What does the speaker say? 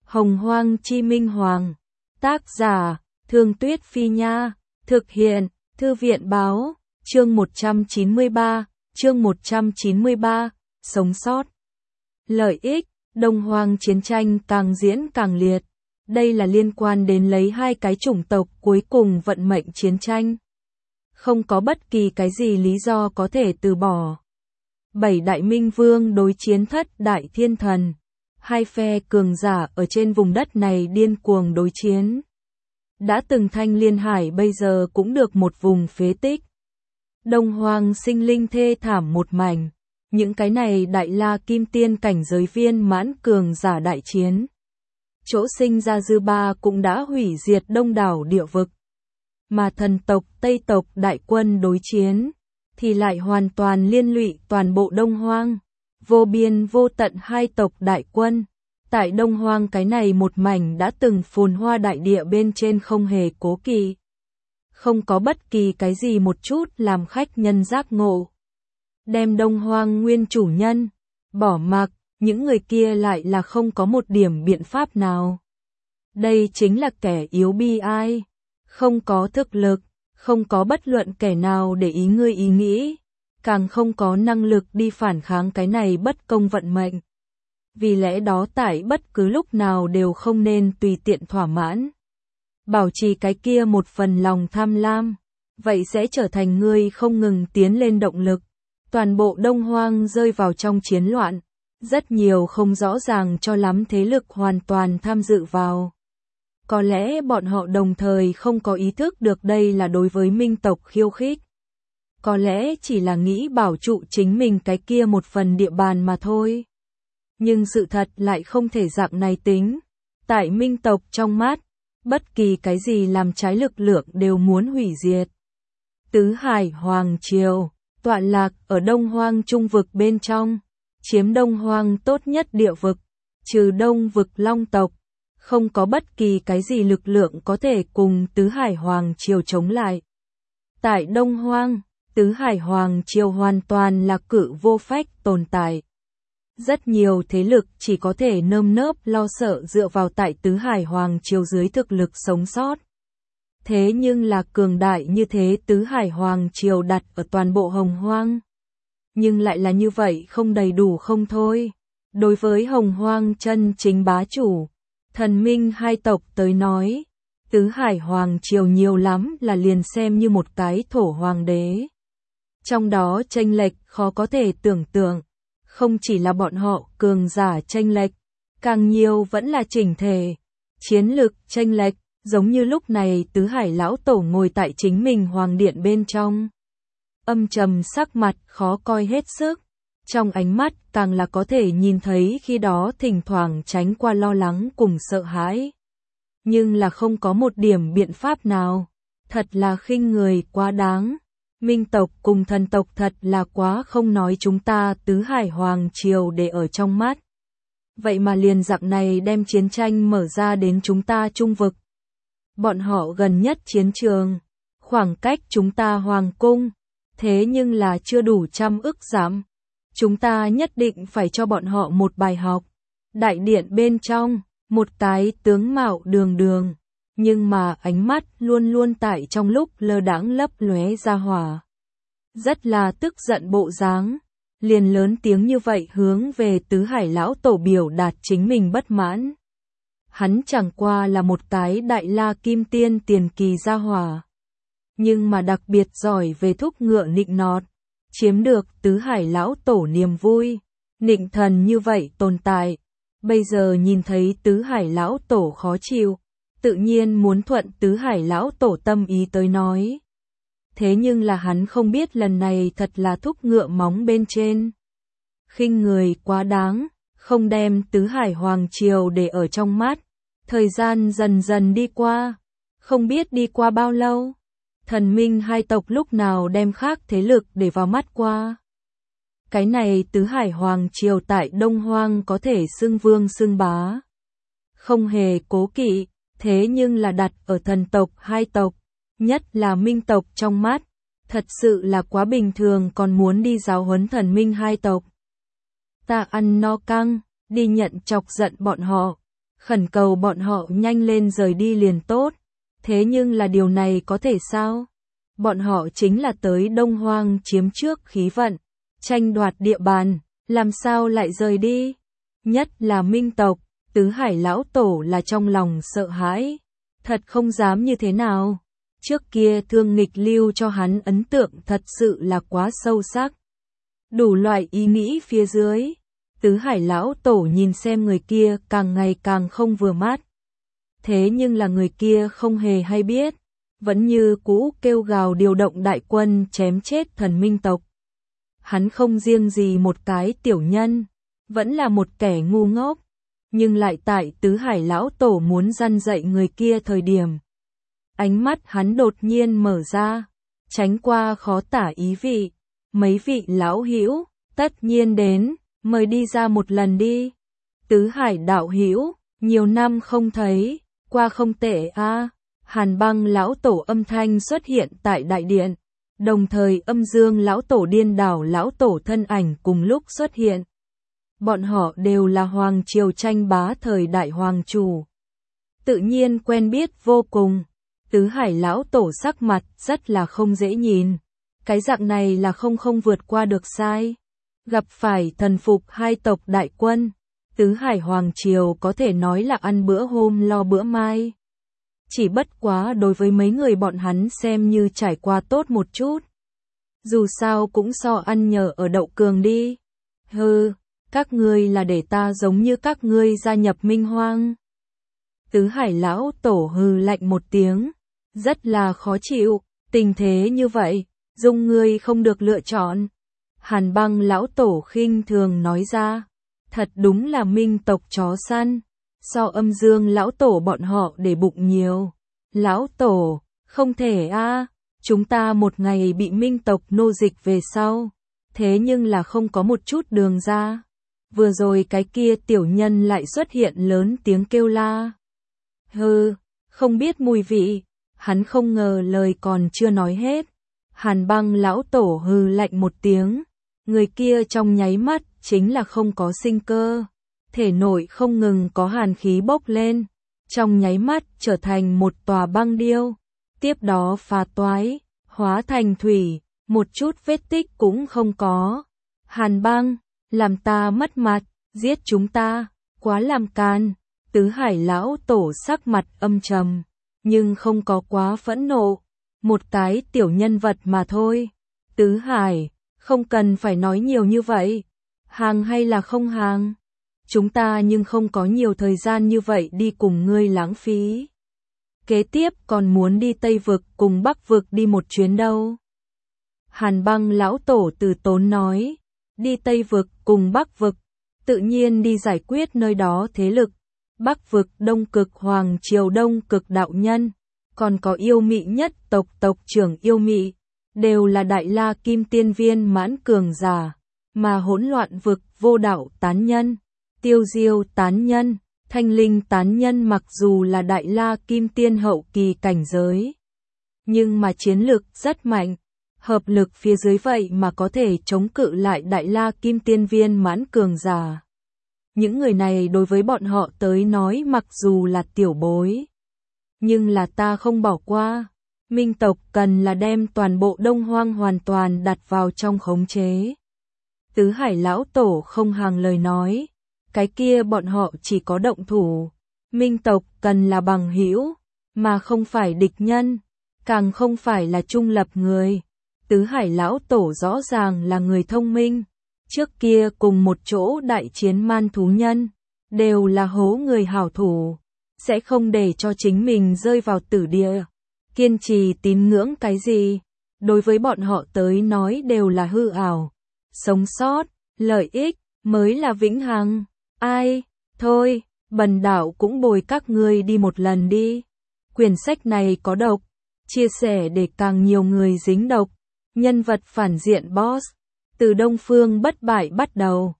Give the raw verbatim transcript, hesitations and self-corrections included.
Hồng Hoang Chi Minh Hoàng. Tác giả, Thương Tuyết Phi Nha. Thực hiện, Thư viện Báo. Chương một trăm chín mươi ba, chương một trăm chín mươi ba, sống sót. Lợi ích, Đông Hoang chiến tranh càng diễn càng liệt. Đây là liên quan đến lấy hai cái chủng tộc cuối cùng vận mệnh chiến tranh. Không có bất kỳ cái gì lý do có thể từ bỏ. Bảy đại minh vương đối chiến thất đại thiên thần. Hai phe cường giả ở trên vùng đất này điên cuồng đối chiến. Đã từng thanh liên hải bây giờ cũng được một vùng phế tích. Đông Hoang sinh linh thê thảm một mảnh. Những cái này đại la kim tiên cảnh giới viên mãn cường giả đại chiến. Chỗ sinh ra dư ba cũng đã hủy diệt đông đảo địa vực. Mà thần tộc Tây tộc đại quân đối chiến, thì lại hoàn toàn liên lụy toàn bộ Đông Hoang. Vô biên vô tận hai tộc đại quân. Tại Đông Hoang cái này một mảnh đã từng phồn hoa đại địa bên trên không hề cố kỵ. Không có bất kỳ cái gì một chút làm khách nhân giác ngộ. Đem Đông Hoang nguyên chủ nhân, bỏ mặc, những người kia lại là không có một điểm biện pháp nào. Đây chính là kẻ yếu bi ai. Không có thực lực, không có bất luận kẻ nào để ý ngươi ý nghĩ. Càng không có năng lực đi phản kháng cái này bất công vận mệnh. Vì lẽ đó tại bất cứ lúc nào đều không nên tùy tiện thỏa mãn. Bảo trì cái kia một phần lòng tham lam, vậy sẽ trở thành ngươi không ngừng tiến lên động lực. Toàn bộ Đông Hoang rơi vào trong chiến loạn, rất nhiều không rõ ràng cho lắm thế lực hoàn toàn tham dự vào. Có lẽ bọn họ đồng thời không có ý thức được đây là đối với minh tộc khiêu khích. Có lẽ chỉ là nghĩ bảo trụ chính mình cái kia một phần địa bàn mà thôi. Nhưng sự thật lại không thể dạng này tính. Tại minh tộc trong mắt, bất kỳ cái gì làm trái lực lượng đều muốn hủy diệt. Tứ Hải Hoàng Triều, tọa lạc ở Đông Hoang trung vực bên trong, chiếm Đông Hoang tốt nhất địa vực, trừ Đông vực Long tộc. Không có bất kỳ cái gì lực lượng có thể cùng Tứ Hải Hoàng Triều chống lại. Tại Đông Hoang, Tứ Hải Hoàng Triều hoàn toàn là cự vô phách tồn tại. Rất nhiều thế lực chỉ có thể nơm nớp lo sợ dựa vào tại Tứ Hải Hoàng Triều dưới thực lực sống sót. Thế nhưng là cường đại như thế Tứ Hải Hoàng Triều đặt ở toàn bộ Hồng Hoang. Nhưng lại là như vậy không đầy đủ không thôi. Đối với Hồng Hoang chân chính bá chủ, thần minh hai tộc tới nói, Tứ Hải Hoàng Triều nhiều lắm là liền xem như một cái thổ hoàng đế. Trong đó chênh lệch khó có thể tưởng tượng, không chỉ là bọn họ cường giả chênh lệch, càng nhiều vẫn là chỉnh thể, chiến lực chênh lệch, giống như lúc này Tứ Hải lão tổ ngồi tại chính mình hoàng điện bên trong. Âm trầm sắc mặt khó coi hết sức, trong ánh mắt càng là có thể nhìn thấy khi đó thỉnh thoảng tránh qua lo lắng cùng sợ hãi. Nhưng là không có một điểm biện pháp nào, thật là khinh người quá đáng. Minh tộc cùng thần tộc thật là quá không nói chúng ta Tứ Hải Hoàng Triều để ở trong mắt. Vậy mà liền dạng này đem chiến tranh mở ra đến chúng ta trung vực. Bọn họ gần nhất chiến trường, khoảng cách chúng ta hoàng cung, thế nhưng là chưa đủ trăm ức dặm. Chúng ta nhất định phải cho bọn họ một bài học. Đại điện bên trong, một cái tướng mạo đường đường, nhưng mà ánh mắt luôn luôn tại trong lúc lơ đãng lấp lóe ra hỏa. Rất là tức giận bộ dáng, liền lớn tiếng như vậy hướng về Tứ Hải lão tổ biểu đạt chính mình bất mãn. Hắn chẳng qua là một cái đại la kim tiên tiền kỳ gia hỏa, nhưng mà đặc biệt giỏi về thúc ngựa nịnh nọt, chiếm được Tứ Hải lão tổ niềm vui. Nịnh thần như vậy tồn tại, bây giờ nhìn thấy Tứ Hải lão tổ khó chịu, tự nhiên muốn thuận Tứ Hải lão tổ tâm ý tới nói. Thế nhưng là hắn không biết lần này thật là thúc ngựa móng bên trên. Khinh người quá đáng, không đem Tứ Hải Hoàng Triều để ở trong mắt. Thời gian dần dần đi qua, không biết đi qua bao lâu. Thần minh hai tộc lúc nào đem khác thế lực để vào mắt qua. Cái này Tứ Hải Hoàng Triều tại Đông Hoang có thể xưng vương xưng bá. Không hề cố kỵ, thế nhưng là đặt ở thần tộc hai tộc, nhất là minh tộc trong mắt, thật sự là quá bình thường còn muốn đi giáo huấn thần minh hai tộc. Ta ăn no căng, đi nhận chọc giận bọn họ, khẩn cầu bọn họ nhanh lên rời đi liền tốt. Thế nhưng là điều này có thể sao? Bọn họ chính là tới Đông Hoang chiếm trước khí vận, tranh đoạt địa bàn, làm sao lại rời đi? Nhất là Minh tộc, Tứ Hải lão tổ là trong lòng sợ hãi, thật không dám như thế nào. Trước kia Thương Nghịch lưu cho hắn ấn tượng thật sự là quá sâu sắc. Đủ loại ý nghĩ phía dưới, Tứ Hải lão tổ nhìn xem người kia càng ngày càng không vừa mắt. Thế nhưng là người kia không hề hay biết, vẫn như cũ kêu gào điều động đại quân chém chết thần Minh tộc. Hắn không riêng gì một cái tiểu nhân, vẫn là một kẻ ngu ngốc, nhưng lại tại Tứ Hải lão tổ muốn răn dạy người kia thời điểm. Ánh mắt hắn đột nhiên mở ra, tránh qua khó tả ý vị. Mấy vị lão hữu, tất nhiên đến, mời đi ra một lần đi. Tứ Hải đạo hữu, nhiều năm không thấy, qua không tệ a. À. Hàn Băng lão tổ âm thanh xuất hiện tại đại điện, đồng thời Âm Dương lão tổ Điên Đảo lão tổ thân ảnh cùng lúc xuất hiện. Bọn họ đều là hoàng triều tranh bá thời đại hoàng chủ, tự nhiên quen biết vô cùng. Tứ Hải lão tổ sắc mặt rất là không dễ nhìn. Cái dạng này là không không vượt qua được sai. Gặp phải thần phục hai tộc đại quân, Tứ Hải hoàng triều có thể nói là ăn bữa hôm lo bữa mai. Chỉ bất quá đối với mấy người bọn hắn xem như trải qua tốt một chút. Dù sao cũng so ăn nhờ ở đậu cường đi. Hừ, các ngươi là để ta giống như các ngươi gia nhập Minh Hoang. Tứ Hải lão tổ hừ lạnh một tiếng, rất là khó chịu, tình thế như vậy, dung ngươi không được lựa chọn. Hàn Băng lão tổ khinh thường nói ra, thật đúng là Minh tộc chó săn, so Âm Dương lão tổ bọn họ để bụng nhiều. Lão tổ, không thể a, à, chúng ta một ngày bị Minh tộc nô dịch về sau, thế nhưng là không có một chút đường ra. Vừa rồi cái kia tiểu nhân lại xuất hiện lớn tiếng kêu la. Hừ, không biết mùi vị. Hắn không ngờ lời còn chưa nói hết. Hàn Băng lão tổ hừ lạnh một tiếng. Người kia trong nháy mắt chính là không có sinh cơ. Thể nội không ngừng có hàn khí bốc lên. Trong nháy mắt trở thành một tòa băng điêu. Tiếp đó phá toái, hóa thành thủy. Một chút vết tích cũng không có. Hàn Băng, làm ta mất mặt, giết chúng ta, quá làm can. Tứ Hải lão tổ sắc mặt âm trầm, nhưng không có quá phẫn nộ. Một cái tiểu nhân vật mà thôi. Tứ Hải, không cần phải nói nhiều như vậy. Hàng hay là không hàng? Chúng ta nhưng không có nhiều thời gian như vậy đi cùng ngươi lãng phí. Kế tiếp còn muốn đi Tây Vực cùng Bắc Vực đi một chuyến đâu. Hàn Băng lão tổ từ tốn nói, đi Tây Vực cùng Bắc Vực, tự nhiên đi giải quyết nơi đó thế lực. Bắc Vực Đông Cực Hoàng Triều Đông Cực đạo nhân, còn có yêu mị nhất tộc tộc trưởng yêu mị, đều là Đại La Kim Tiên viên mãn cường giả, mà hỗn loạn vực vô đạo tán nhân, tiêu diêu tán nhân, thanh linh tán nhân mặc dù là Đại La Kim Tiên hậu kỳ cảnh giới, nhưng mà chiến lực rất mạnh, hợp lực phía dưới vậy mà có thể chống cự lại Đại La Kim Tiên viên mãn cường giả. Những người này đối với bọn họ tới nói mặc dù là tiểu bối, nhưng là ta không bỏ qua. Minh tộc cần là đem toàn bộ Đông Hoang hoàn toàn đặt vào trong khống chế. Tứ Hải lão tổ không hàng lời nói, cái kia bọn họ chỉ có động thủ. Minh tộc cần là bằng hữu, mà không phải địch nhân, càng không phải là trung lập người. Tứ Hải lão tổ rõ ràng là người thông minh. Trước kia cùng một chỗ đại chiến man thú nhân, đều là hố người hảo thủ, sẽ không để cho chính mình rơi vào tử địa. Kiên trì tín ngưỡng cái gì, đối với bọn họ tới nói đều là hư ảo. Sống sót, lợi ích, mới là vĩnh hằng. Ai, thôi, bần đạo cũng bồi các ngươi đi một lần đi. Quyển sách này có độc, chia sẻ để càng nhiều người dính độc. Nhân vật phản diện boss, từ Đông Phương bất bại bắt đầu.